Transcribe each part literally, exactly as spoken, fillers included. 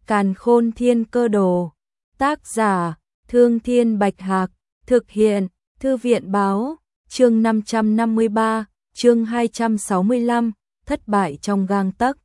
Càn Khôn Thiên Cơ Đồ. Tác giả: Thương Thiên Bạch Hạc. Thực hiện: Thư viện báo. Chương năm trăm năm mươi ba, chương hai trăm sáu mươi lăm, thất bại trong gang tấc.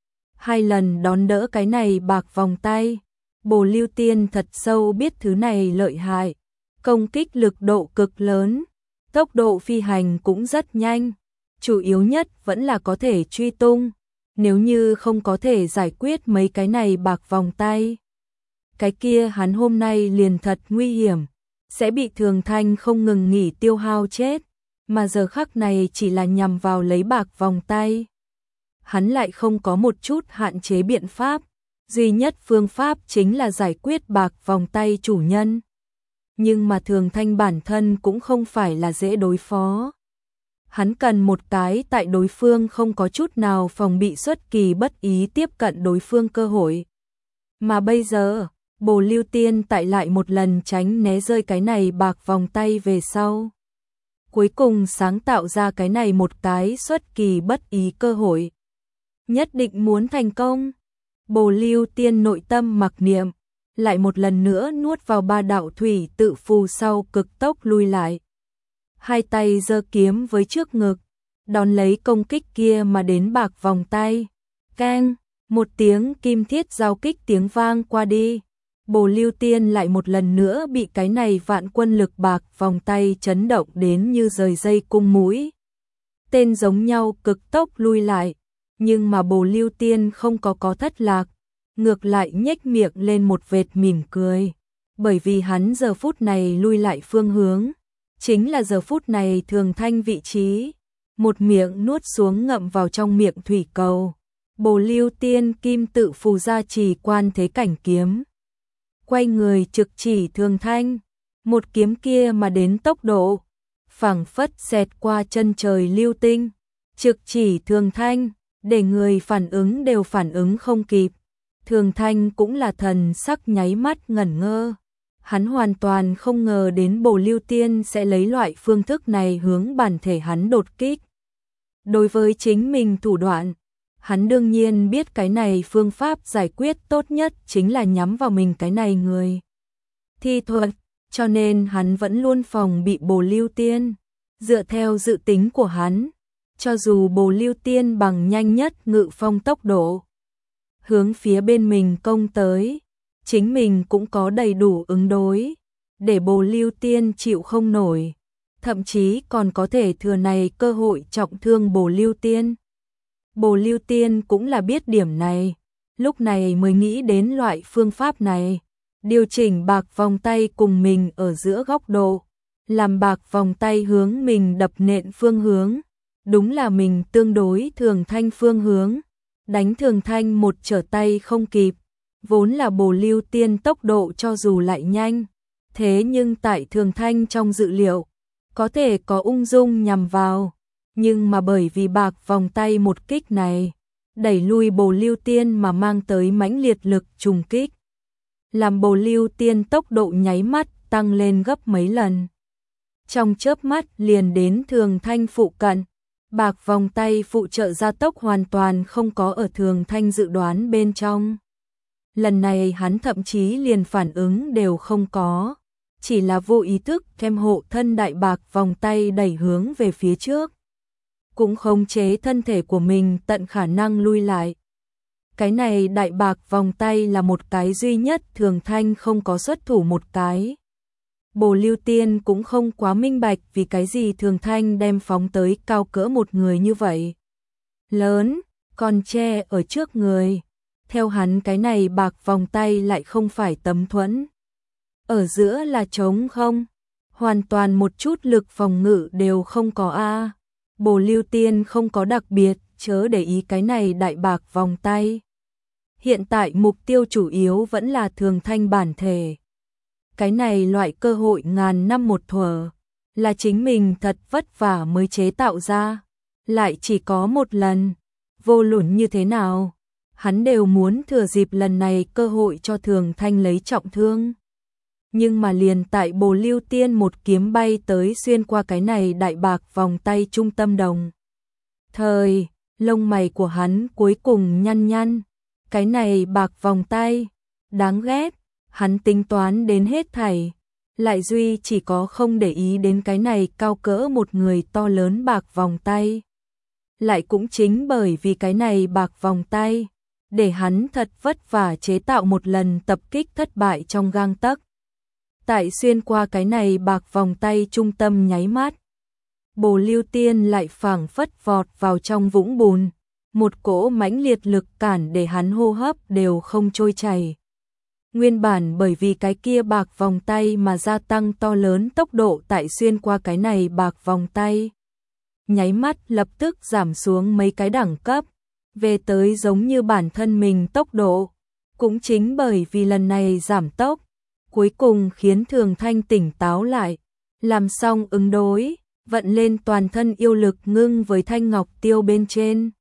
Hai lần đón đỡ cái này bạc vòng tay, Bồ Lưu Tiên thật sâu biết thứ này lợi hại, công kích lực độ cực lớn, tốc độ phi hành cũng rất nhanh, chủ yếu nhất vẫn là có thể truy tung, nếu như không có thể giải quyết mấy cái này bạc vòng tay. Cái kia hắn hôm nay liền thật nguy hiểm, sẽ bị Thường Thanh không ngừng nghỉ tiêu hao chết, mà giờ khắc này chỉ là nhằm vào lấy bạc vòng tay. Hắn lại không có một chút hạn chế biện pháp, duy nhất phương pháp chính là giải quyết bạc vòng tay chủ nhân. Nhưng mà Thường Thanh bản thân cũng không phải là dễ đối phó. Hắn cần một cái tại đối phương không có chút nào phòng bị xuất kỳ bất ý tiếp cận đối phương cơ hội. Mà bây giờ, Bồ Lưu Tiên tại lại một lần tránh né rơi cái này bạc vòng tay về sau. Cuối cùng sáng tạo ra cái này một cái xuất kỳ bất ý cơ hội. Nhất định muốn thành công. Bồ Lưu Tiên nội tâm mặc niệm, lại một lần nữa nuốt vào ba đạo thủy tự phù sau cực tốc lui lại. Hai tay giơ kiếm với trước ngực, đón lấy công kích kia mà đến bạc vòng tay. Keng, một tiếng kim thiết giao kích tiếng vang qua đi. Bồ Lưu Tiên lại một lần nữa bị cái này vạn quân lực bạc vòng tay chấn động đến như rời dây cung mũi. Tên giống nhau cực tốc lui lại, nhưng mà Bồ Lưu Tiên không có có thất lạc, ngược lại nhếch miệng lên một vệt mỉm cười, bởi vì hắn giờ phút này lui lại phương hướng, chính là giờ phút này Thường Thanh vị trí, một miệng nuốt xuống ngậm vào trong miệng thủy cầu. Bồ Lưu Tiên kim tự phù ra trì quan thế cảnh kiếm. Quay người trực chỉ Thường Thanh, một kiếm kia mà đến tốc độ, phảng phất xẹt qua chân trời lưu tinh, trực chỉ Thường Thanh, để người phản ứng đều phản ứng không kịp. Thường Thanh cũng là thần sắc nháy mắt ngẩn ngơ, hắn hoàn toàn không ngờ đến Bồ Lưu Tiên sẽ lấy loại phương thức này hướng bản thể hắn đột kích. Đối với chính mình thủ đoạn, hắn đương nhiên biết cái này phương pháp giải quyết tốt nhất chính là nhắm vào mình cái này người thi thuật, cho nên hắn vẫn luôn phòng bị Bồ Lưu Tiên. Dựa theo dự tính của hắn, cho dù Bồ Lưu Tiên bằng nhanh nhất ngự phong tốc độ hướng phía bên mình công tới, chính mình cũng có đầy đủ ứng đối, để Bồ Lưu Tiên chịu không nổi, thậm chí còn có thể thừa này cơ hội trọng thương Bồ Lưu Tiên. Bồ Lưu Tiên cũng là biết điểm này, lúc này mới nghĩ đến loại phương pháp này, điều chỉnh bạc vòng tay cùng mình ở giữa góc độ, làm bạc vòng tay hướng mình đập nện phương hướng, đúng là mình tương đối Thường Thanh phương hướng, đánh Thường Thanh một trở tay không kịp, vốn là Bồ Lưu Tiên tốc độ cho dù lại nhanh, thế nhưng tại Thường Thanh trong dự liệu, có thể có ung dung nhằm vào. Nhưng mà bởi vì bạc vòng tay một kích này, đẩy lui Bồ Lưu Tiên mà mang tới mãnh liệt lực trùng kích, làm Bồ Lưu Tiên tốc độ nháy mắt tăng lên gấp mấy lần. Trong chớp mắt liền đến Thường Thanh phụ cận, bạc vòng tay phụ trợ gia tốc hoàn toàn không có ở Thường Thanh dự đoán bên trong. Lần này hắn thậm chí liền phản ứng đều không có, chỉ là vô ý thức thêm hộ thân đại bạc vòng tay đẩy hướng về phía trước, cũng khống chế thân thể của mình tận khả năng lui lại. Cái này đại bạc vòng tay là một cái duy nhất Thường Thanh không có xuất thủ một cái. Bồ Lưu Tiên cũng không quá minh bạch vì cái gì Thường Thanh đem phóng tới cao cỡ một người như vậy. Lớn, còn che ở trước người. Theo hắn cái này bạc vòng tay lại không phải tấm thuẫn. Ở giữa là trống không, hoàn toàn một chút lực phòng ngự đều không có a. Bồ Lưu Tiên không có đặc biệt, chớ để ý cái này đại bạc vòng tay. Hiện tại mục tiêu chủ yếu vẫn là Thường Thanh bản thể. Cái này loại cơ hội ngàn năm một thuở, là chính mình thật vất vả mới chế tạo ra, lại chỉ có một lần, vô luận như thế nào, hắn đều muốn thừa dịp lần này cơ hội cho Thường Thanh lấy trọng thương. Nhưng mà liền tại Bồ Lưu Tiên một kiếm bay tới xuyên qua cái này đại bạc vòng tay trung tâm đồng. Thời, lông mày của hắn cuối cùng nhăn nhăn, Cái này bạc vòng tay, đáng ghét, hắn tính toán đến hết thảy, lại duy chỉ có không để ý đến cái này cao cỡ một người to lớn bạc vòng tay. Lại cũng chính bởi vì cái này bạc vòng tay, để hắn thật vất vả chế tạo một lần tập kích thất bại trong gang tấc. Tại xuyên qua cái này bạc vòng tay trung tâm nháy mắt, Bồ Lưu Tiên lại phảng phất vọt vào trong vũng bùn, một cỗ mãnh liệt lực cản để hắn hô hấp đều không trôi chảy. Nguyên bản bởi vì cái kia bạc vòng tay mà gia tăng to lớn tốc độ tại xuyên qua cái này bạc vòng tay. Nháy mắt lập tức giảm xuống mấy cái đẳng cấp, về tới giống như bản thân mình tốc độ. Cũng chính bởi vì lần này giảm tốc, cuối cùng khiến Thường Thanh tỉnh táo lại, làm xong ứng đối, vận lên toàn thân yêu lực ngưng với thanh ngọc tiêu bên trên.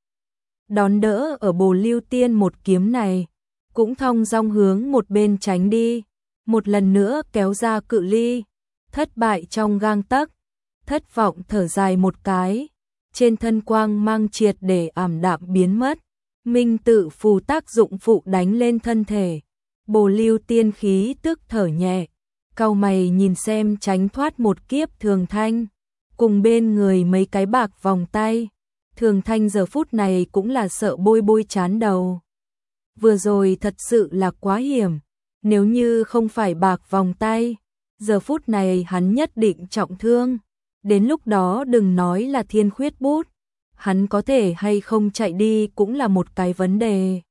Đón đỡ ở Bồ Lưu Tiên một kiếm này, cũng thong dong hướng một bên tránh đi, một lần nữa kéo ra cự ly, thất bại trong gang tấc, thất vọng thở dài một cái, trên thân quang mang triệt để ảm đạm biến mất, minh tự phù tác dụng phụ đánh lên thân thể, Bồ Lưu Tiên khí tức thở nhẹ, cau mày nhìn xem tránh thoát một kiếp Thường Thanh, cùng bên người mấy cái bạc vòng tay, Thường Thanh giờ phút này cũng là sợ bôi bôi chán đầu. Vừa rồi thật sự là quá hiểm, nếu như không phải bạc vòng tay, giờ phút này hắn nhất định trọng thương, đến lúc đó đừng nói là thiên khuyết bút, hắn có thể hay không chạy đi cũng là một cái vấn đề.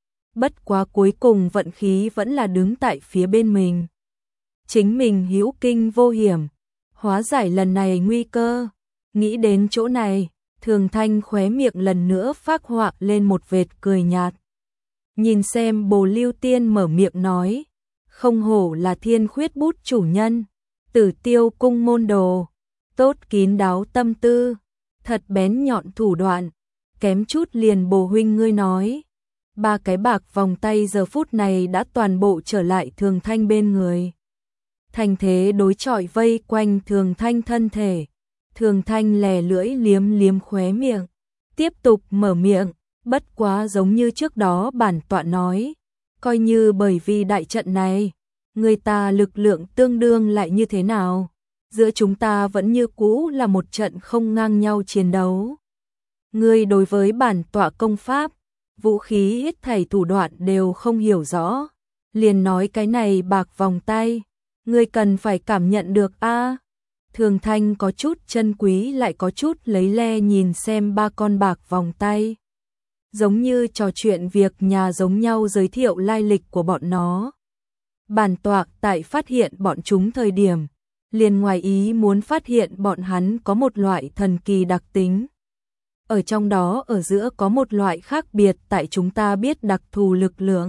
Bất quá cuối cùng vận khí vẫn là đứng tại phía bên mình. Chính mình hữu kinh vô hiểm, hóa giải lần này nguy cơ, nghĩ đến chỗ này, Thường Thanh khóe miệng lần nữa phác họa lên một vệt cười nhạt. Nhìn xem Bồ Lưu Tiên mở miệng nói, không hổ là thiên khuyết bút chủ nhân, Tử Tiêu cung môn đồ, tốt kín đáo tâm tư, thật bén nhọn thủ đoạn, kém chút liền Bồ huynh ngươi nói. Ba cái bạc vòng tay giờ phút này đã toàn bộ trở lại Thường Thanh bên người. Thành thế đối chọi vây quanh Thường Thanh thân thể, Thường Thanh lè lưỡi liếm liếm khóe miệng, tiếp tục mở miệng. Bất quá giống như trước đó bản tọa nói, coi như bởi vì đại trận này, người ta lực lượng tương đương lại như thế nào, giữa chúng ta vẫn như cũ là một trận không ngang nhau chiến đấu. Ngươi đối với bản tọa công pháp, vũ khí hết thảy thủ đoạn đều không hiểu rõ, liền nói cái này bạc vòng tay, ngươi cần phải cảm nhận được a. Thường Thanh có chút chân quý lại có chút lấy le nhìn xem ba con bạc vòng tay. Giống như trò chuyện việc nhà giống nhau giới thiệu lai lịch của bọn nó. Bản tọa tại phát hiện bọn chúng thời điểm, liền ngoài ý muốn phát hiện bọn hắn có một loại thần kỳ đặc tính. Ở trong đó ở giữa có một loại khác biệt tại chúng ta biết đặc thù lực lượng.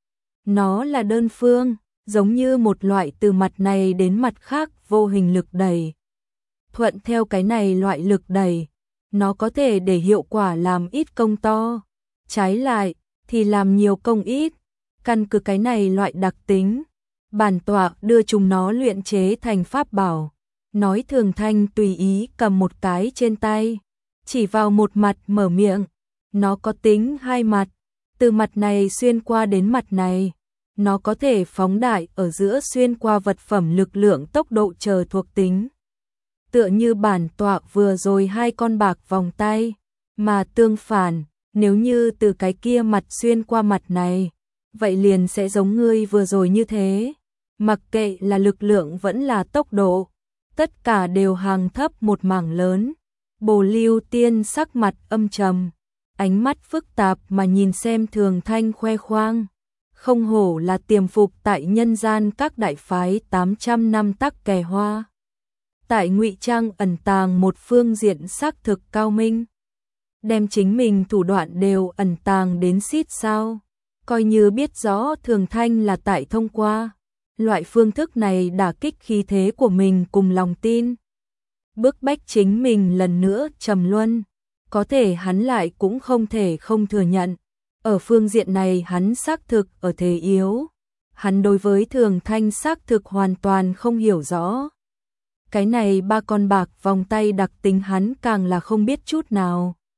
Nó là đơn phương, giống như một loại từ mặt này đến mặt khác vô hình lực đẩy. Thuận theo cái này loại lực đẩy, nó có thể để hiệu quả làm ít công to. Trái lại, thì làm nhiều công ít, căn cứ cái này loại đặc tính, bản tọa đưa chúng nó luyện chế thành pháp bảo, nói Thường Thanh tùy ý cầm một cái trên tay, chỉ vào một mặt mở miệng, nó có tính hai mặt, từ mặt này xuyên qua đến mặt này, nó có thể phóng đại ở giữa xuyên qua vật phẩm lực lượng tốc độ chờ thuộc tính. Tựa như bản tọa vừa rồi hai con bạc vòng tay, mà tương phản, nếu như từ cái kia mặt xuyên qua mặt này, vậy liền sẽ giống ngươi vừa rồi như thế. Mặc kệ là lực lượng vẫn là tốc độ, tất cả đều hàng thấp một mảng lớn. Bồ Lưu Tiên sắc mặt âm trầm, ánh mắt phức tạp mà nhìn xem Thường Thanh khoe khoang. Không hổ là tiềm phục tại nhân gian các đại phái tám trăm năm tắc kè hoa. Tại ngụy trang ẩn tàng một phương diện xác thực cao minh. Đem chính mình thủ đoạn đều ẩn tàng đến xít sao, coi như biết rõ Thường Thanh là tại thông qua. Loại phương thức này đả kích khí thế của mình cùng lòng tin. Bức bách chính mình lần nữa trầm luân, có thể hắn lại cũng không thể không thừa nhận. Ở phương diện này hắn xác thực ở thế yếu. Hắn đối với Thường Thanh xác thực hoàn toàn không hiểu rõ. Cái này ba con bạc vòng tay đặc tính hắn càng là không biết chút nào.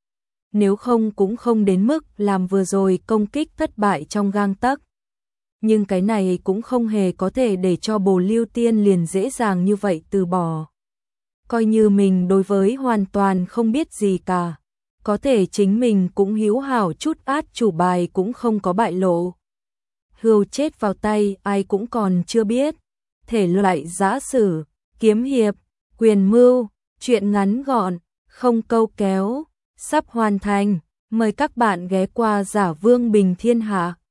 nếu không cũng không đến mức làm vừa rồi công kích thất bại trong gang tấc. Nhưng cái này cũng không hề có thể để cho Bồ Lưu Tiên liền dễ dàng như vậy từ bỏ. Coi như mình đối với hoàn toàn không biết gì cả. Có thể chính mình cũng hữu hảo chút át chủ bài cũng không có bại lộ. Hươu chết vào tay ai cũng còn chưa biết. Thể loại giã sử, kiếm hiệp, quyền mưu, truyện ngắn gọn, không câu kéo, sắp hoàn thành. Mời các bạn ghé qua Giả Vương Bình Thiên Hạ.